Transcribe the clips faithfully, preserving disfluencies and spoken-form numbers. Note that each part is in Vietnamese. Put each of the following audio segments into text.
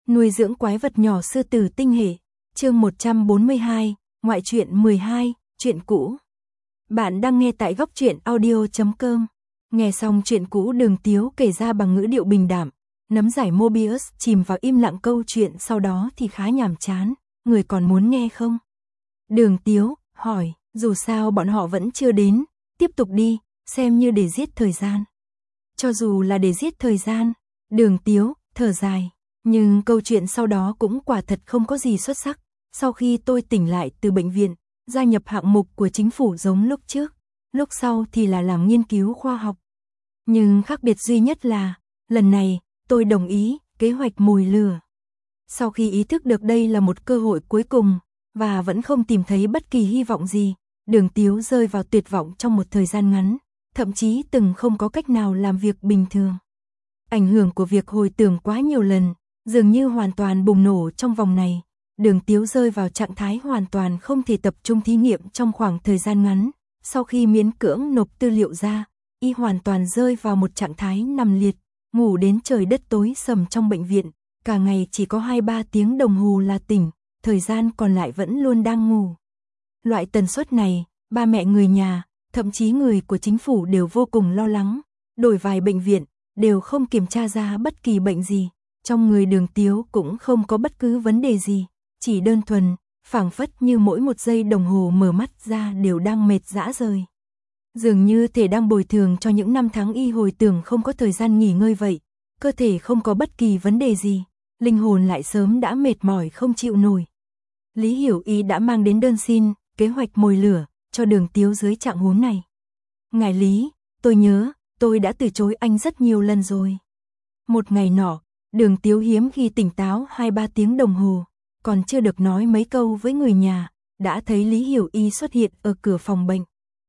Nuôi dưỡng quái vật nhỏ sư tử tinh hệ. Chương một trăm bốn mươi hai, ngoại truyện mười hai, chuyện cũ. Bạn đang nghe tại góc truyện audio chấm com. Nghe xong chuyện cũ Đường Tiếu kể ra bằng ngữ điệu bình đạm, nấm giải Mobius chìm vào im lặng câu chuyện sau đó thì khá nhàm chán, người còn muốn nghe không? Đường Tiếu hỏi, dù sao bọn họ vẫn chưa đến, tiếp tục đi, xem như để giết thời gian. Cho dù là để giết thời gian, Đường Tiếu thở dài, nhưng câu chuyện sau đó cũng quả thật không có gì xuất sắc. Sau khi tôi tỉnh lại từ bệnh viện, gia nhập hạng mục của chính phủ giống lúc trước, lúc sau thì là làm nghiên cứu khoa học. Nhưng khác biệt duy nhất là, lần này, tôi đồng ý kế hoạch mồi lửa. Sau khi ý thức được đây là một cơ hội cuối cùng, và vẫn không tìm thấy bất kỳ hy vọng gì, Đường Tiếu rơi vào tuyệt vọng trong một thời gian ngắn, thậm chí từng không có cách nào làm việc bình thường. Ảnh hưởng của việc hồi tưởng quá nhiều lần, dường như hoàn toàn bùng nổ trong vòng này. Đường Tiếu rơi vào trạng thái hoàn toàn không thể tập trung thí nghiệm trong khoảng thời gian ngắn. Sau khi miễn cưỡng nộp tư liệu ra, y hoàn toàn rơi vào một trạng thái nằm liệt, ngủ đến trời đất tối sầm trong bệnh viện. Cả ngày chỉ có hai ba tiếng đồng hồ là tỉnh, thời gian còn lại vẫn luôn đang ngủ. Loại tần suất này, ba mẹ người nhà, thậm chí người của chính phủ đều vô cùng lo lắng. Đổi vài bệnh viện, đều không kiểm tra ra bất kỳ bệnh gì. Trong người Đường Tiếu cũng không có bất cứ vấn đề gì, chỉ đơn thuần, phảng phất như mỗi một giây đồng hồ mở mắt ra đều đang mệt rã rời. Dường như thể đang bồi thường cho những năm tháng y hồi tưởng không có thời gian nghỉ ngơi vậy, cơ thể không có bất kỳ vấn đề gì, linh hồn lại sớm đã mệt mỏi không chịu nổi. Lý Hiểu Y đã mang đến đơn xin, kế hoạch mồi lửa, cho Đường Tiếu dưới trạng huống này. Ngài Lý, tôi nhớ, tôi đã từ chối anh rất nhiều lần rồi. Một ngày nọ, Đường Tiếu hiếm khi tỉnh táo hai ba tiếng đồng hồ, còn chưa được nói mấy câu với người nhà, đã thấy Lý Hiểu Y xuất hiện ở cửa phòng bệnh.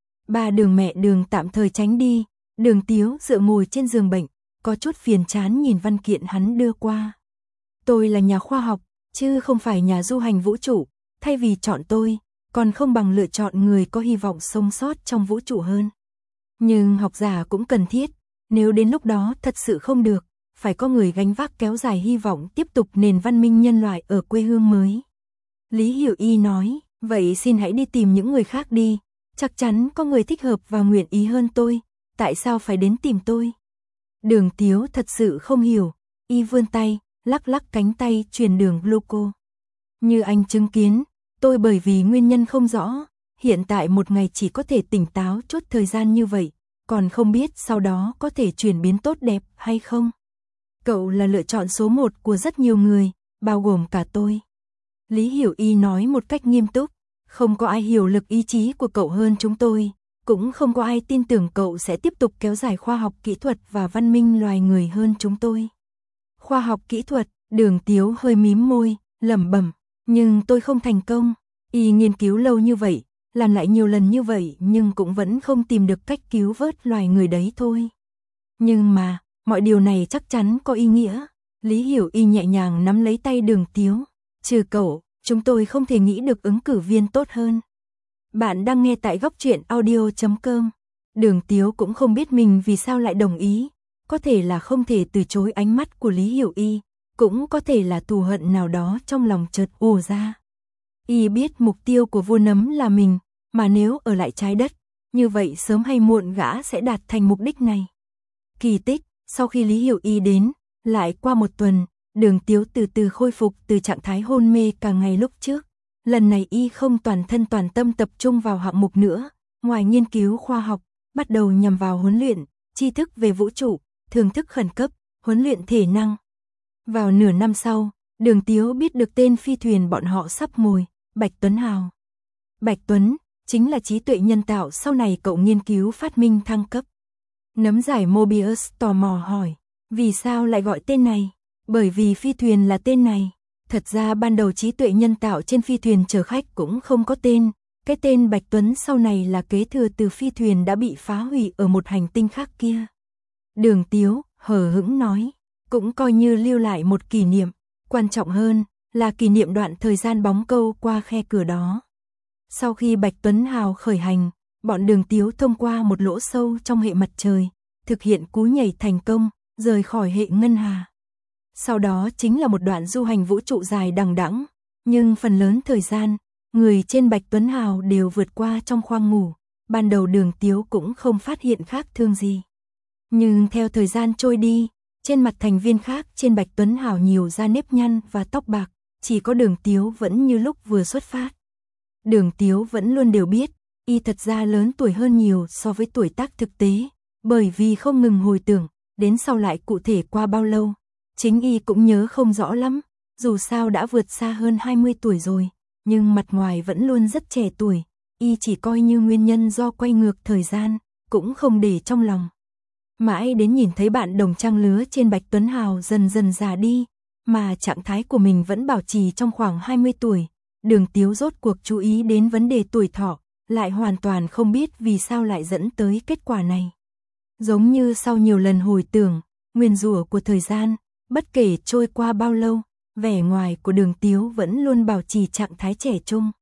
Ba Đường mẹ Đường tạm thời tránh đi, Đường Tiếu dựa ngồi trên giường bệnh, có chút phiền chán nhìn văn kiện hắn đưa qua. Tôi là nhà khoa học, chứ không phải nhà du hành vũ trụ, thay vì chọn tôi, còn không bằng lựa chọn người có hy vọng sống sót trong vũ trụ hơn. Nhưng học giả cũng cần thiết, nếu đến lúc đó thật sự không được, phải có người gánh vác kéo dài hy vọng tiếp tục nền văn minh nhân loại ở quê hương mới. Lý Hiểu Y nói, vậy xin hãy đi tìm những người khác đi, chắc chắn có người thích hợp và nguyện ý hơn tôi, tại sao phải đến tìm tôi? Đường Tiếu thật sự không hiểu, y vươn tay, lắc lắc cánh tay truyền đường gluco. Như anh chứng kiến, tôi bởi vì nguyên nhân không rõ, hiện tại một ngày chỉ có thể tỉnh táo chút thời gian như vậy, còn không biết sau đó có thể chuyển biến tốt đẹp hay không. Cậu là lựa chọn số một của rất nhiều người, bao gồm cả tôi. Lý Hiểu Y nói một cách nghiêm túc, không có ai hiểu lực ý chí của cậu hơn chúng tôi, cũng không có ai tin tưởng cậu sẽ tiếp tục kéo dài khoa học kỹ thuật và văn minh loài người hơn chúng tôi. Khoa học kỹ thuật, Đường Tiếu hơi mím môi, lẩm bẩm, nhưng tôi không thành công. Y nghiên cứu lâu như vậy, làm lại nhiều lần như vậy nhưng cũng vẫn không tìm được cách cứu vớt loài người đấy thôi. Nhưng mà, mọi điều này chắc chắn có ý nghĩa. Lý Hiểu Y nhẹ nhàng nắm lấy tay Đường Tiếu. Trừ cậu, chúng tôi không thể nghĩ được ứng cử viên tốt hơn. Bạn đang nghe tại góc truyện audio chấm com. Đường Tiếu cũng không biết mình vì sao lại đồng ý. Có thể là không thể từ chối ánh mắt của Lý Hiểu Y, cũng có thể là thù hận nào đó trong lòng chợt ùa ra. Y biết mục tiêu của vua nấm là mình, mà nếu ở lại trái đất, như vậy sớm hay muộn gã sẽ đạt thành mục đích này. Kỳ tích, sau khi Lý Hiểu Y đến, lại qua một tuần, Đường Tiếu từ từ khôi phục từ trạng thái hôn mê cả ngày lúc trước. Lần này y không toàn thân toàn tâm tập trung vào hạng mục nữa, ngoài nghiên cứu khoa học, bắt đầu nhằm vào huấn luyện, tri thức về vũ trụ, thưởng thức khẩn cấp, huấn luyện thể năng. Vào nửa năm sau, Đường Tiếu biết được tên phi thuyền bọn họ sắp mồi, Bạch Tuấn Hào. Bạch Tuấn, chính là trí tuệ nhân tạo sau này cậu nghiên cứu phát minh thăng cấp. Nấm giải Mobius tò mò hỏi, vì sao lại gọi tên này? Bởi vì phi thuyền là tên này. Thật ra ban đầu trí tuệ nhân tạo trên phi thuyền chở khách cũng không có tên. Cái tên Bạch Tuấn sau này là kế thừa từ phi thuyền đã bị phá hủy ở một hành tinh khác kia. Đường Tiếu, hờ hững nói, cũng coi như lưu lại một kỷ niệm. Quan trọng hơn là kỷ niệm đoạn thời gian bóng câu qua khe cửa đó. Sau khi Bạch Tuấn Hào khởi hành, bọn Đường Tiếu thông qua một lỗ sâu trong hệ mặt trời, thực hiện cú nhảy thành công, rời khỏi hệ ngân hà. Sau đó chính là một đoạn du hành vũ trụ dài đằng đẵng, nhưng phần lớn thời gian, người trên Bạch Tuấn Hào đều vượt qua trong khoang ngủ, ban đầu Đường Tiếu cũng không phát hiện khác thường gì. Nhưng theo thời gian trôi đi, trên mặt thành viên khác trên Bạch Tuấn Hào nhiều ra nếp nhăn và tóc bạc, chỉ có Đường Tiếu vẫn như lúc vừa xuất phát. Đường Tiếu vẫn luôn đều biết, y thật ra lớn tuổi hơn nhiều so với tuổi tác thực tế, bởi vì không ngừng hồi tưởng, đến sau lại cụ thể qua bao lâu, chính y cũng nhớ không rõ lắm, dù sao đã vượt xa hơn hai mươi tuổi rồi, nhưng mặt ngoài vẫn luôn rất trẻ tuổi, y chỉ coi như nguyên nhân do quay ngược thời gian, cũng không để trong lòng. Mãi đến nhìn thấy bạn đồng trang lứa trên Bạch Tuấn Hào dần dần già đi, mà trạng thái của mình vẫn bảo trì trong khoảng hai mươi tuổi, Đường Tiếu rốt cuộc chú ý đến vấn đề tuổi thọ, lại hoàn toàn không biết vì sao lại dẫn tới kết quả này. Giống như sau nhiều lần hồi tưởng, nguyên rủa của thời gian, bất kể trôi qua bao lâu, vẻ ngoài của Đường Tiếu vẫn luôn bảo trì trạng thái trẻ trung.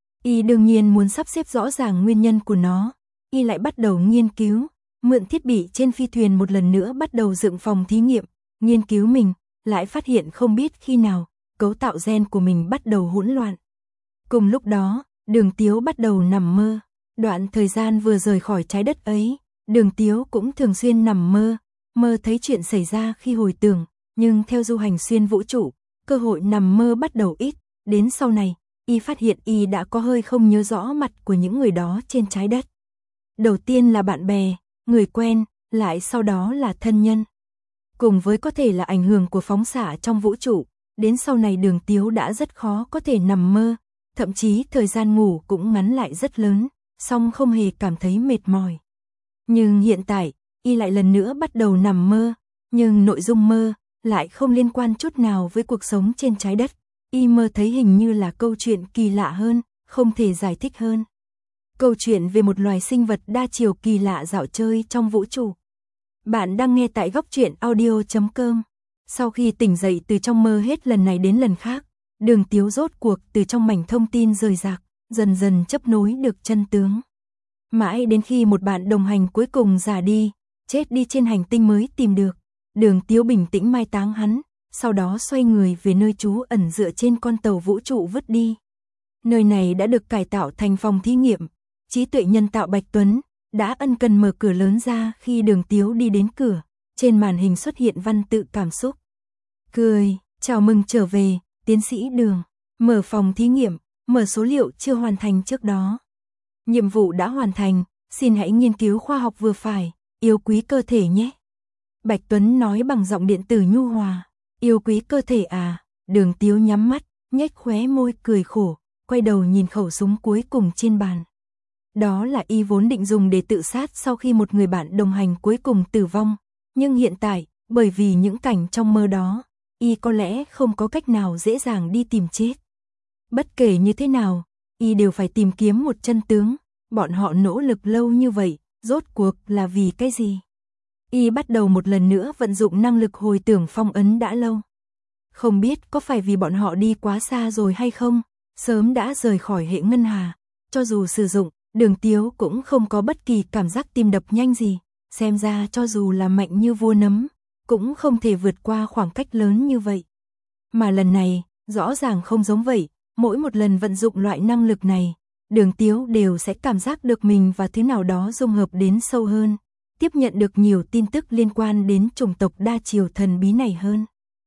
Y đương nhiên muốn sắp xếp rõ ràng nguyên nhân của nó, y lại bắt đầu nghiên cứu, mượn thiết bị trên phi thuyền một lần nữa bắt đầu dựng phòng thí nghiệm, nghiên cứu mình, lại phát hiện không biết khi nào, cấu tạo gen của mình bắt đầu hỗn loạn. Cùng lúc đó, Đường Tiếu bắt đầu nằm mơ, đoạn thời gian vừa rời khỏi trái đất ấy, Đường Tiếu cũng thường xuyên nằm mơ, mơ thấy chuyện xảy ra khi hồi tưởng, nhưng theo du hành xuyên vũ trụ, cơ hội nằm mơ bắt đầu ít, đến sau này, y phát hiện y đã có hơi không nhớ rõ mặt của những người đó trên trái đất. Đầu tiên là bạn bè, người quen, lại sau đó là thân nhân. Cùng với có thể là ảnh hưởng của phóng xạ trong vũ trụ, đến sau này Đường Tiếu đã rất khó có thể nằm mơ, thậm chí thời gian ngủ cũng ngắn lại rất lớn, song không hề cảm thấy mệt mỏi. Nhưng hiện tại, y lại lần nữa bắt đầu nằm mơ, nhưng nội dung mơ lại không liên quan chút nào với cuộc sống trên trái đất. Y mơ thấy hình như là câu chuyện kỳ lạ hơn, không thể giải thích hơn. Câu chuyện về một loài sinh vật đa chiều kỳ lạ dạo chơi trong vũ trụ. Bạn đang nghe tại góc truyện audio chấm com. Sau khi tỉnh dậy từ trong mơ hết lần này đến lần khác, Đường Tiếu rốt cuộc từ trong mảnh thông tin rời rạc, dần dần chấp nối được chân tướng. Mãi đến khi một bạn đồng hành cuối cùng già đi, chết đi trên hành tinh mới tìm được, Đường Tiếu bình tĩnh mai táng hắn, sau đó xoay người về nơi trú ẩn dựa trên con tàu vũ trụ vứt đi. Nơi này đã được cải tạo thành phòng thí nghiệm, trí tuệ nhân tạo Bạch Tuấn đã ân cần mở cửa lớn ra khi Đường Tiếu đi đến cửa, trên màn hình xuất hiện văn tự cảm xúc. Cười, chào mừng trở về, tiến sĩ Đường, mở phòng thí nghiệm, mở số liệu chưa hoàn thành trước đó. Nhiệm vụ đã hoàn thành, xin hãy nghiên cứu khoa học vừa phải, yêu quý cơ thể nhé. Bạch Tuấn nói bằng giọng điện tử nhu hòa, yêu quý cơ thể à, Đường Tiếu nhắm mắt, nhếch khóe môi cười khổ, quay đầu nhìn khẩu súng cuối cùng trên bàn. Đó là y vốn định dùng để tự sát sau khi một người bạn đồng hành cuối cùng tử vong, nhưng hiện tại, bởi vì những cảnh trong mơ đó, y có lẽ không có cách nào dễ dàng đi tìm chết. Bất kể như thế nào, y đều phải tìm kiếm một chân tướng, bọn họ nỗ lực lâu như vậy, rốt cuộc là vì cái gì? Y bắt đầu một lần nữa vận dụng năng lực hồi tưởng phong ấn đã lâu. Không biết có phải vì bọn họ đi quá xa rồi hay không, sớm đã rời khỏi hệ ngân hà, cho dù sử dụng, Đường Tiếu cũng không có bất kỳ cảm giác tim đập nhanh gì, xem ra cho dù là mạnh như vua nấm, cũng không thể vượt qua khoảng cách lớn như vậy. Mà lần này, rõ ràng không giống vậy, mỗi một lần vận dụng loại năng lực này, Đường Tiếu đều sẽ cảm giác được mình và thứ nào đó dung hợp đến sâu hơn, tiếp nhận được nhiều tin tức liên quan đến chủng tộc đa chiều thần bí này hơn.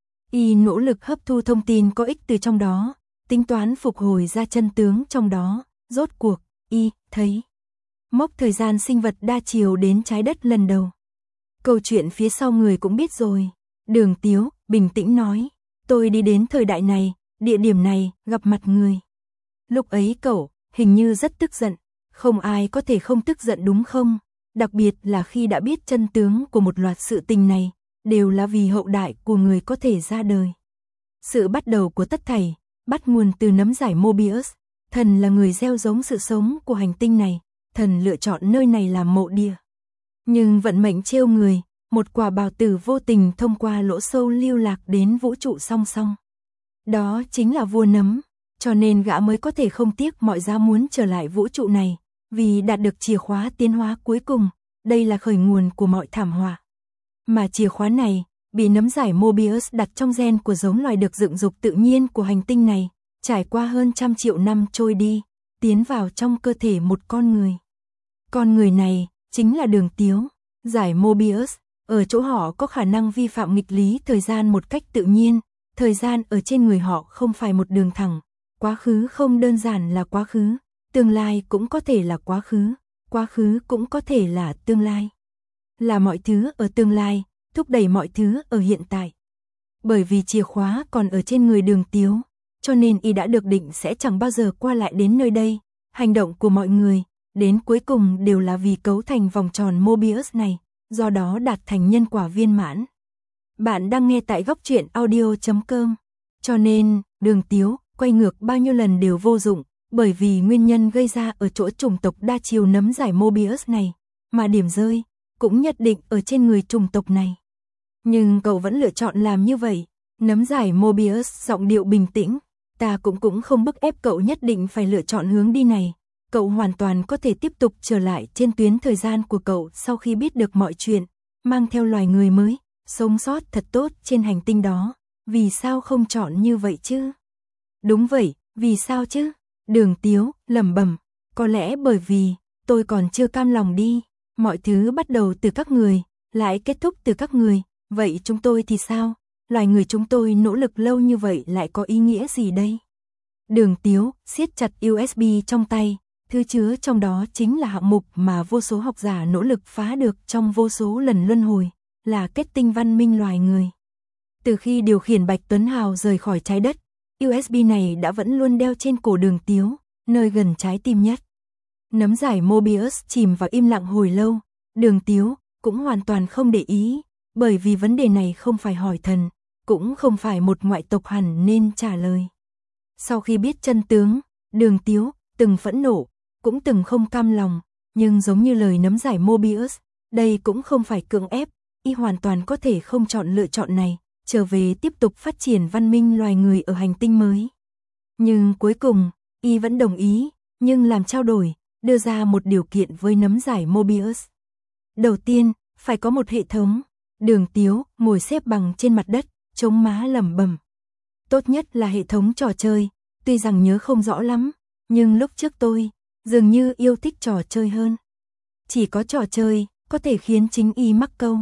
Y nỗ lực hấp thu thông tin có ích từ trong đó, tính toán phục hồi ra chân tướng trong đó, rốt cuộc, y thấy mốc thời gian sinh vật đa chiều đến trái đất lần đầu. Câu chuyện phía sau người cũng biết rồi, Đường Tiếu bình tĩnh nói, tôi đi đến thời đại này, địa điểm này, gặp mặt người. Lúc ấy cậu, hình như rất tức giận, không ai có thể không tức giận đúng không? Đặc biệt là khi đã biết chân tướng của một loạt sự tình này, đều là vì hậu đại của người có thể ra đời. Sự bắt đầu của tất thảy, bắt nguồn từ nấm giải Mobius, thần là người gieo giống sự sống của hành tinh này, thần lựa chọn nơi này làm mộ địa. Nhưng vận mệnh trêu người, một quả bào tử vô tình thông qua lỗ sâu lưu lạc đến vũ trụ song song. Đó chính là vua nấm, cho nên gã mới có thể không tiếc mọi giá muốn trở lại vũ trụ này, vì đạt được chìa khóa tiến hóa cuối cùng, đây là khởi nguồn của mọi thảm họa. Mà chìa khóa này, bị nấm giải Mobius đặt trong gen của giống loài được dựng dục tự nhiên của hành tinh này, trải qua hơn trăm triệu năm trôi đi, tiến vào trong cơ thể một con người. Con người này chính là Đường Tiếu. Giải Mobius, ở chỗ họ có khả năng vi phạm nghịch lý thời gian một cách tự nhiên, thời gian ở trên người họ không phải một đường thẳng, quá khứ không đơn giản là quá khứ, tương lai cũng có thể là quá khứ, quá khứ cũng có thể là tương lai. Là mọi thứ ở tương lai, thúc đẩy mọi thứ ở hiện tại. Bởi vì chìa khóa còn ở trên người Đường Tiếu, cho nên y đã được định sẽ chẳng bao giờ qua lại đến nơi đây. Hành động của mọi người, đến cuối cùng đều là vì cấu thành vòng tròn Mobius này, do đó đạt thành nhân quả viên mãn. Bạn đang nghe tại góc truyện audio chấm com. Cho nên, Đường Tiếu, quay ngược bao nhiêu lần đều vô dụng, bởi vì nguyên nhân gây ra ở chỗ chủng tộc đa chiều nấm giải Mobius này, mà điểm rơi cũng nhất định ở trên người chủng tộc này. Nhưng cậu vẫn lựa chọn làm như vậy. Nấm giải Mobius giọng điệu bình tĩnh, ta cũng cũng không bức ép cậu nhất định phải lựa chọn hướng đi này. Cậu hoàn toàn có thể tiếp tục trở lại trên tuyến thời gian của cậu sau khi biết được mọi chuyện, mang theo loài người mới, sống sót thật tốt trên hành tinh đó. Vì sao không chọn như vậy chứ? Đúng vậy, vì sao chứ? Đường Tiếu lẩm bẩm, có lẽ bởi vì tôi còn chưa cam lòng đi. Mọi thứ bắt đầu từ các người, lại kết thúc từ các người. Vậy chúng tôi thì sao? Loài người chúng tôi nỗ lực lâu như vậy lại có ý nghĩa gì đây? Đường Tiếu siết chặt u ét bê trong tay, thư chứa trong đó chính là hạng mục mà vô số học giả nỗ lực phá được trong vô số lần luân hồi, là kết tinh văn minh loài người. Từ khi điều khiển Bạch Tuấn Hào rời khỏi trái đất, u ét bê này đã vẫn luôn đeo trên cổ Đường Tiếu, nơi gần trái tim nhất. Nấm giải Mobius chìm vào im lặng hồi lâu, Đường Tiếu cũng hoàn toàn không để ý, bởi vì vấn đề này không phải hỏi thần, cũng không phải một ngoại tộc hẳn nên trả lời. Sau khi biết chân tướng, Đường Tiếu từng phẫn nộ, cũng từng không cam lòng, nhưng giống như lời nấm giải Mobius, đây cũng không phải cưỡng ép, y hoàn toàn có thể không chọn lựa chọn này, trở về tiếp tục phát triển văn minh loài người ở hành tinh mới. Nhưng cuối cùng, y vẫn đồng ý, nhưng làm trao đổi, đưa ra một điều kiện với nấm giải Mobius. Đầu tiên, phải có một hệ thống. Đường Tiếu ngồi xếp bằng trên mặt đất, chống má lẩm bẩm. Tốt nhất là hệ thống trò chơi, tuy rằng nhớ không rõ lắm, nhưng lúc trước tôi dường như yêu thích trò chơi hơn. Chỉ có trò chơi có thể khiến chính y mắc câu.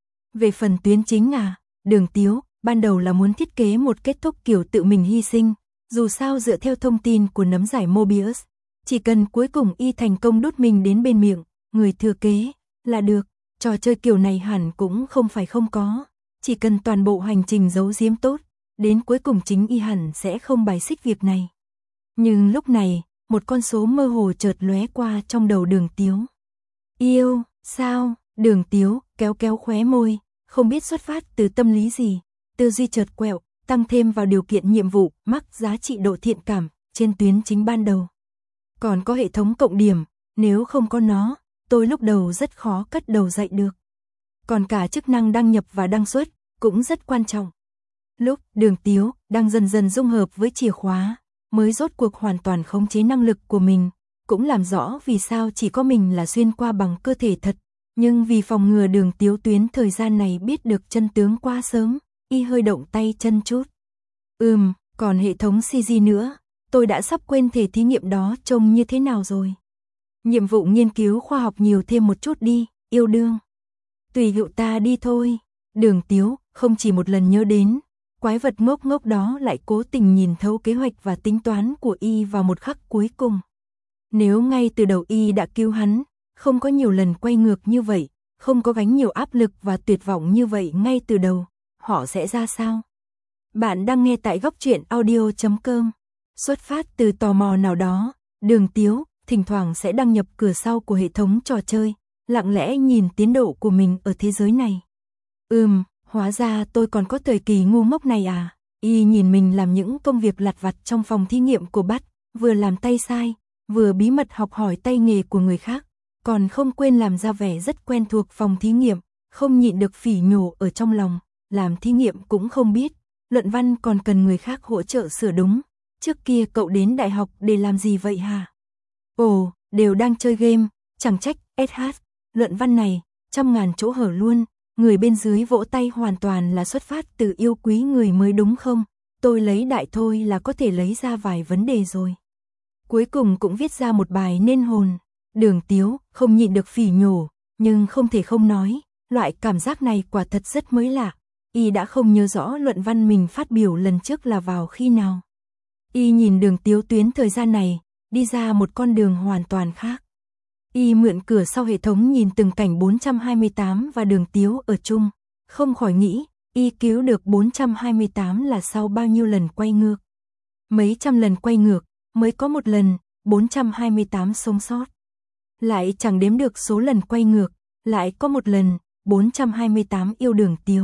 Về phần tuyến chính à, Đường Tiếu ban đầu là muốn thiết kế một kết thúc kiểu tự mình hy sinh, dù sao dựa theo thông tin của nấm giải Mobius, chỉ cần cuối cùng y thành công đốt mình đến bên miệng người thừa kế là được. Trò chơi kiểu này hẳn cũng không phải không có, chỉ cần toàn bộ hành trình giấu giếm tốt, đến cuối cùng chính y hẳn sẽ không bài xích việc này. Nhưng lúc này, một con số mơ hồ chợt lóe qua trong đầu Đường Tiếu. Yêu, sao? Đường Tiếu kéo kéo khóe môi, không biết xuất phát từ tâm lý gì, tư duy chợt quẹo, tăng thêm vào điều kiện nhiệm vụ, mắc giá trị độ thiện cảm trên tuyến chính ban đầu. Còn có hệ thống cộng điểm, nếu không có nó, tôi lúc đầu rất khó cất đầu dậy được. Còn cả chức năng đăng nhập và đăng xuất cũng rất quan trọng. Lúc Đường Tiếu đang dần dần dung hợp với chìa khóa, mới rốt cuộc hoàn toàn khống chế năng lực của mình, cũng làm rõ vì sao chỉ có mình là xuyên qua bằng cơ thể thật. Nhưng vì phòng ngừa Đường Tiếu tuyến thời gian này biết được chân tướng quá sớm, y hơi động tay chân chút. Ừm, còn hệ thống xê giê nữa, tôi đã sắp quên thể thí nghiệm đó trông như thế nào rồi. Nhiệm vụ nghiên cứu khoa học nhiều thêm một chút đi, yêu đương. Tùy hiệu ta đi thôi. Đường Tiếu không chỉ một lần nhớ đến, quái vật ngốc ngốc đó lại cố tình nhìn thấu kế hoạch và tính toán của y vào một khắc cuối cùng. Nếu ngay từ đầu y đã cứu hắn, không có nhiều lần quay ngược như vậy, không có gánh nhiều áp lực và tuyệt vọng như vậy ngay từ đầu, họ sẽ ra sao? Bạn đang nghe tại góc truyện audio chấm com. Xuất phát từ tò mò nào đó, Đường Tiếu thỉnh thoảng sẽ đăng nhập cửa sau của hệ thống trò chơi, lặng lẽ nhìn tiến độ của mình ở thế giới này. Ừm, hóa ra tôi còn có thời kỳ ngu ngốc này à? Y nhìn mình làm những công việc lặt vặt trong phòng thí nghiệm của Bắt, vừa làm tay sai, vừa bí mật học hỏi tay nghề của người khác, còn không quên làm ra vẻ rất quen thuộc phòng thí nghiệm, không nhịn được phỉ nhổ ở trong lòng, làm thí nghiệm cũng không biết, luận văn còn cần người khác hỗ trợ sửa đúng. Trước kia cậu đến đại học để làm gì vậy hả? Ồ, đều đang chơi game, chẳng trách ét hát, luận văn này, trăm ngàn chỗ hở luôn, người bên dưới vỗ tay hoàn toàn là xuất phát từ yêu quý người mới đúng không? Tôi lấy đại thôi là có thể lấy ra vài vấn đề rồi. Cuối cùng cũng viết ra một bài nên hồn. Đường Tiếu không nhịn được phỉ nhổ, nhưng không thể không nói, loại cảm giác này quả thật rất mới lạ. Y đã không nhớ rõ luận văn mình phát biểu lần trước là vào khi nào. Y nhìn Đường Tiếu tuyến thời gian này, đi ra một con đường hoàn toàn khác. Y mượn cửa sau hệ thống nhìn từng cảnh bốn trăm hai mươi tám và Đường Tiếu ở chung, không khỏi nghĩ, Y cứu được bốn trăm hai mươi tám là sau bao nhiêu lần quay ngược. Mấy trăm lần quay ngược, mới có một lần, bốn trăm hai mươi tám sống sót. Lại chẳng đếm được số lần quay ngược, lại có một lần, bốn trăm hai mươi tám yêu Đường Tiếu.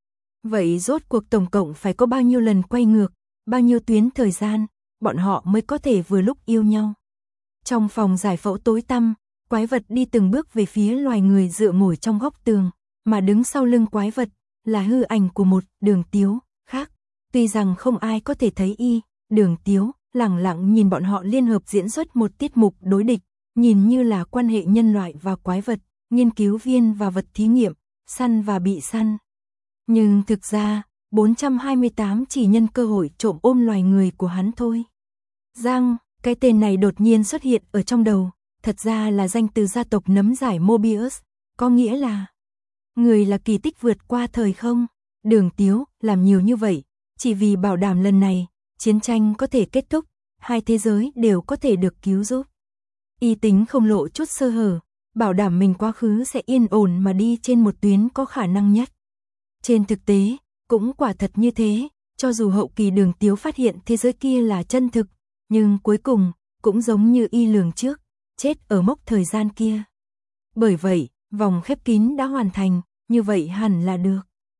Vậy rốt cuộc tổng cộng phải có bao nhiêu lần quay ngược, bao nhiêu tuyến thời gian, bọn họ mới có thể vừa lúc yêu nhau. Trong phòng giải phẫu tối tăm, quái vật đi từng bước về phía loài người dựa ngồi trong góc tường, mà đứng sau lưng quái vật là hư ảnh của một Đường Tiếu khác. Tuy rằng không ai có thể thấy Y, Đường Tiếu lẳng lặng nhìn bọn họ liên hợp diễn xuất một tiết mục đối địch, nhìn như là quan hệ nhân loại và quái vật, nghiên cứu viên và vật thí nghiệm, săn và bị săn. Nhưng thực ra, bốn trăm hai mươi tám chỉ nhân cơ hội trộm ôm loài người của hắn thôi. Giang, cái tên này đột nhiên xuất hiện ở trong đầu, thật ra là danh từ gia tộc nấm giải Mobius, có nghĩa là người là kỳ tích vượt qua thời không. Đường Tiếu làm nhiều như vậy, chỉ vì bảo đảm lần này, chiến tranh có thể kết thúc, hai thế giới đều có thể được cứu giúp. Y tính không lộ chút sơ hở, bảo đảm mình quá khứ sẽ yên ổn mà đi trên một tuyến có khả năng nhất. Trên thực tế, cũng quả thật như thế, cho dù hậu kỳ Đường Tiếu phát hiện thế giới kia là chân thực, nhưng cuối cùng, cũng giống như Y lường trước, chết ở mốc thời gian kia. Bởi vậy, vòng khép kín đã hoàn thành, như vậy hẳn là được.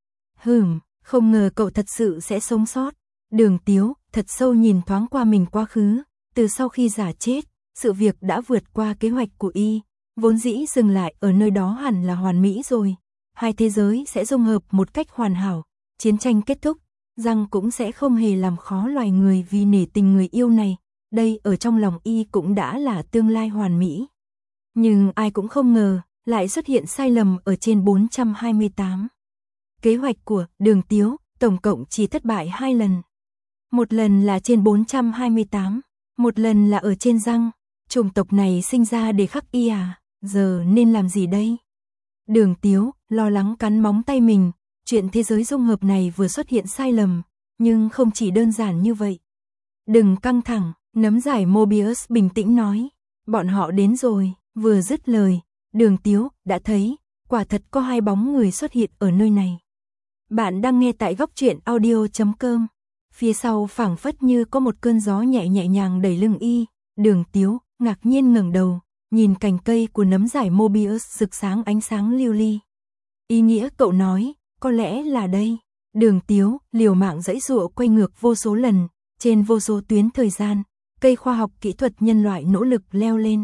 Hừm, không ngờ cậu thật sự sẽ sống sót. Đường Tiếu thật sâu nhìn thoáng qua mình quá khứ, từ sau khi giả chết, sự việc đã vượt qua kế hoạch của Y, vốn dĩ dừng lại ở nơi đó hẳn là hoàn mỹ rồi. Hai thế giới sẽ dung hợp một cách hoàn hảo, chiến tranh kết thúc, Giang cũng sẽ không hề làm khó loài người vì nể tình người yêu này, đây ở trong lòng Y cũng đã là tương lai hoàn mỹ. Nhưng ai cũng không ngờ, lại xuất hiện sai lầm ở trên bốn trăm hai mươi tám. Kế hoạch của Đường Tiếu, tổng cộng chỉ thất bại hai lần. Một lần là trên bốn trăm hai mươi tám, một lần là ở trên Giang. Chủng tộc này sinh ra để khắc Y à, giờ nên làm gì đây? Đường Tiếu lo lắng cắn móng tay mình, chuyện thế giới dung hợp này vừa xuất hiện sai lầm, nhưng không chỉ đơn giản như vậy. Đừng căng thẳng, nấm giải Mobius bình tĩnh nói, bọn họ đến rồi. Vừa dứt lời, Đường Tiếu đã thấy, quả thật có hai bóng người xuất hiện ở nơi này. Bạn đang nghe tại góc truyện audio chấm com. Phía sau phảng phất như có một cơn gió nhẹ nhẹ nhàng đẩy lưng Y. Đường Tiếu ngạc nhiên ngẩng đầu, nhìn cành cây của nấm giải Mobius rực sáng ánh sáng lưu ly. Ý nghĩa cậu nói, có lẽ là đây. Đường Tiếu liều mạng giãy giụa quay ngược vô số lần, trên vô số tuyến thời gian, cây khoa học kỹ thuật nhân loại nỗ lực leo lên.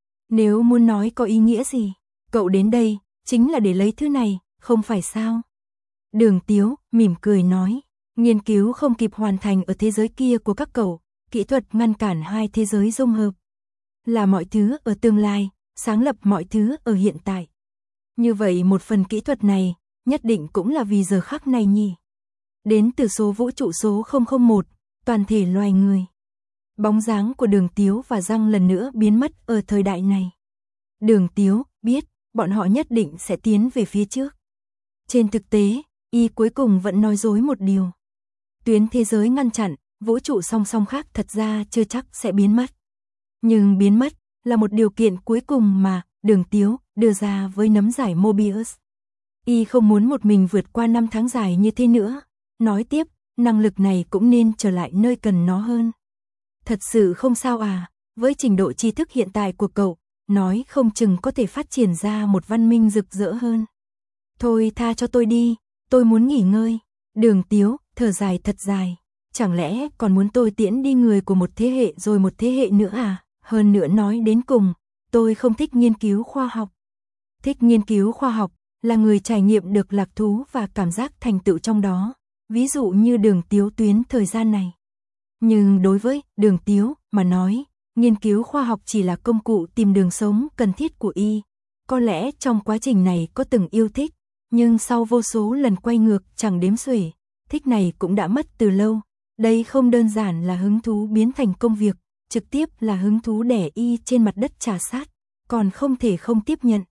Nếu muốn nói có ý nghĩa gì, cậu đến đây, chính là để lấy thứ này, không phải sao? Đường Tiếu mỉm cười nói, nghiên cứu không kịp hoàn thành ở thế giới kia của các cậu, kỹ thuật ngăn cản hai thế giới dung hợp. Là mọi thứ ở tương lai, sáng lập mọi thứ ở hiện tại. Như vậy một phần kỹ thuật này, nhất định cũng là vì giờ khắc này nhỉ. Đến từ số vũ trụ số không không một, toàn thể loài người. Bóng dáng của Đường Tiếu và Giang lần nữa biến mất ở thời đại này. Đường Tiếu biết, bọn họ nhất định sẽ tiến về phía trước. Trên thực tế, Y cuối cùng vẫn nói dối một điều. Tuyến thế giới ngăn chặn, vũ trụ song song khác thật ra chưa chắc sẽ biến mất. Nhưng biến mất là một điều kiện cuối cùng mà Đường Tiếu đưa ra với nấm giải Mobius. Y không muốn một mình vượt qua năm tháng dài như thế nữa. Nói tiếp, năng lực này cũng nên trở lại nơi cần nó hơn. Thật sự không sao à, với trình độ tri thức hiện tại của cậu, nói không chừng có thể phát triển ra một văn minh rực rỡ hơn. Thôi tha cho tôi đi, tôi muốn nghỉ ngơi. Đường Tiếu thở dài thật dài, chẳng lẽ còn muốn tôi tiễn đi người của một thế hệ rồi một thế hệ nữa à? Hơn nữa nói đến cùng, tôi không thích nghiên cứu khoa học. Thích nghiên cứu khoa học là người trải nghiệm được lạc thú và cảm giác thành tựu trong đó, ví dụ như Đường Tiếu tuyến thời gian này. Nhưng đối với Đường Tiếu mà nói, nghiên cứu khoa học chỉ là công cụ tìm đường sống cần thiết của Y. Có lẽ trong quá trình này có từng yêu thích, nhưng sau vô số lần quay ngược chẳng đếm xuể, thích này cũng đã mất từ lâu. Đây không đơn giản là hứng thú biến thành công việc, trực tiếp là hứng thú đẻ y trên mặt đất trà sát, còn không thể không tiếp nhận.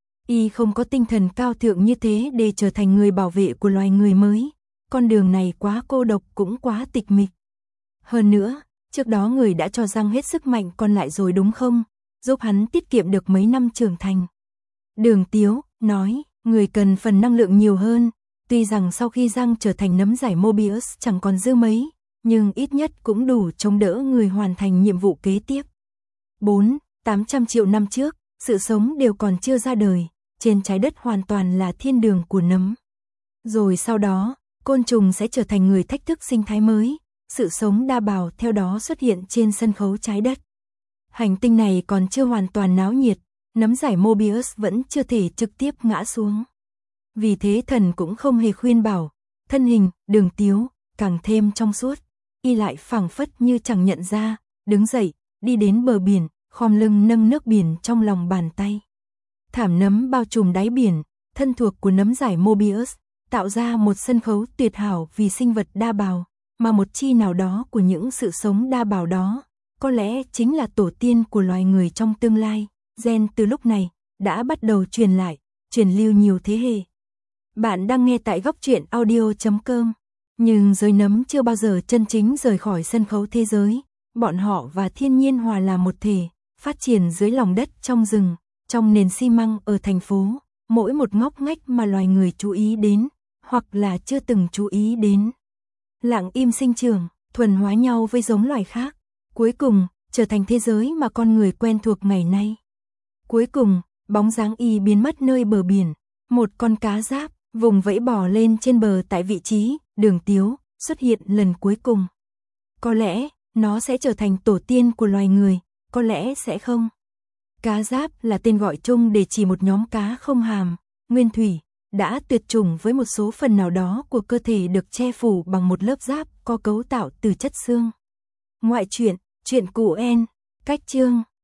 Y không có tinh thần cao thượng như thế để trở thành người bảo vệ của loài người mới, con đường này quá cô độc cũng quá tịch mịch. Hơn nữa, trước đó người đã cho Giang hết sức mạnh còn lại rồi đúng không, giúp hắn tiết kiệm được mấy năm trưởng thành. Đường Tiếu nói, người cần phần năng lượng nhiều hơn, tuy rằng sau khi Giang trở thành nấm giải Mobius chẳng còn dư mấy, nhưng ít nhất cũng đủ chống đỡ người hoàn thành nhiệm vụ kế tiếp. bốn, tám trăm triệu năm trước, sự sống đều còn chưa ra đời, trên trái đất hoàn toàn là thiên đường của nấm. Rồi sau đó, côn trùng sẽ trở thành người thách thức sinh thái mới, sự sống đa bào theo đó xuất hiện trên sân khấu trái đất. Hành tinh này còn chưa hoàn toàn náo nhiệt, nấm giải Mobius vẫn chưa thể trực tiếp ngã xuống. Vì thế thần cũng không hề khuyên bảo, thân hình, Đường Tiếu, càng thêm trong suốt, y lại phảng phất như chẳng nhận ra, đứng dậy, đi đến bờ biển, khom lưng nâng nước biển trong lòng bàn tay. Thảm nấm bao trùm đáy biển, thân thuộc của nấm giải Mobius, tạo ra một sân khấu tuyệt hảo vì sinh vật đa bào, mà một chi nào đó của những sự sống đa bào đó, có lẽ chính là tổ tiên của loài người trong tương lai. Gen từ lúc này đã bắt đầu truyền lại, truyền lưu nhiều thế hệ. Bạn đang nghe tại góc truyện audio chấm com. Nhưng giới nấm chưa bao giờ chân chính rời khỏi sân khấu thế giới. Bọn họ và thiên nhiên hòa làm một thể, phát triển dưới lòng đất trong rừng, trong nền xi măng ở thành phố, mỗi một ngóc ngách mà loài người chú ý đến, hoặc là chưa từng chú ý đến. Lặng im sinh trưởng, thuần hóa nhau với giống loài khác, cuối cùng trở thành thế giới mà con người quen thuộc ngày nay. Cuối cùng, bóng dáng y biến mất nơi bờ biển, một con cá giáp vùng vẫy bò lên trên bờ tại vị trí Đường Tiếu xuất hiện lần cuối cùng. Có lẽ nó sẽ trở thành tổ tiên của loài người, có lẽ sẽ không. Cá giáp là tên gọi chung để chỉ một nhóm cá không hàm, nguyên thủy, đã tuyệt chủng với một số phần nào đó của cơ thể được che phủ bằng một lớp giáp có cấu tạo từ chất xương. Ngoại truyện, truyện cụ en, cách chương